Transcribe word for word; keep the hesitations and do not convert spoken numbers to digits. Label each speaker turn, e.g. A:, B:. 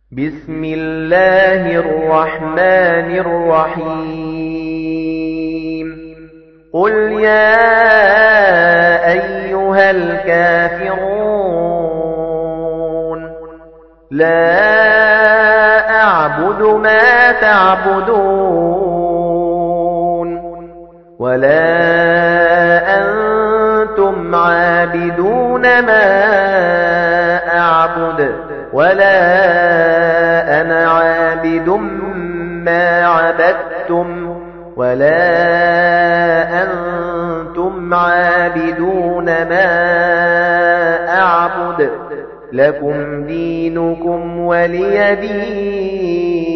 A: بسم الله الرحمن الرحيم قل يا أيها الكافرون لا أعبد ما تعبدون ولا أنتم عابدون ما أعبد ولا أنا عابد ما عبدتم ولا أنتم عابدون ما أعبد لكم دينكم ولي دين.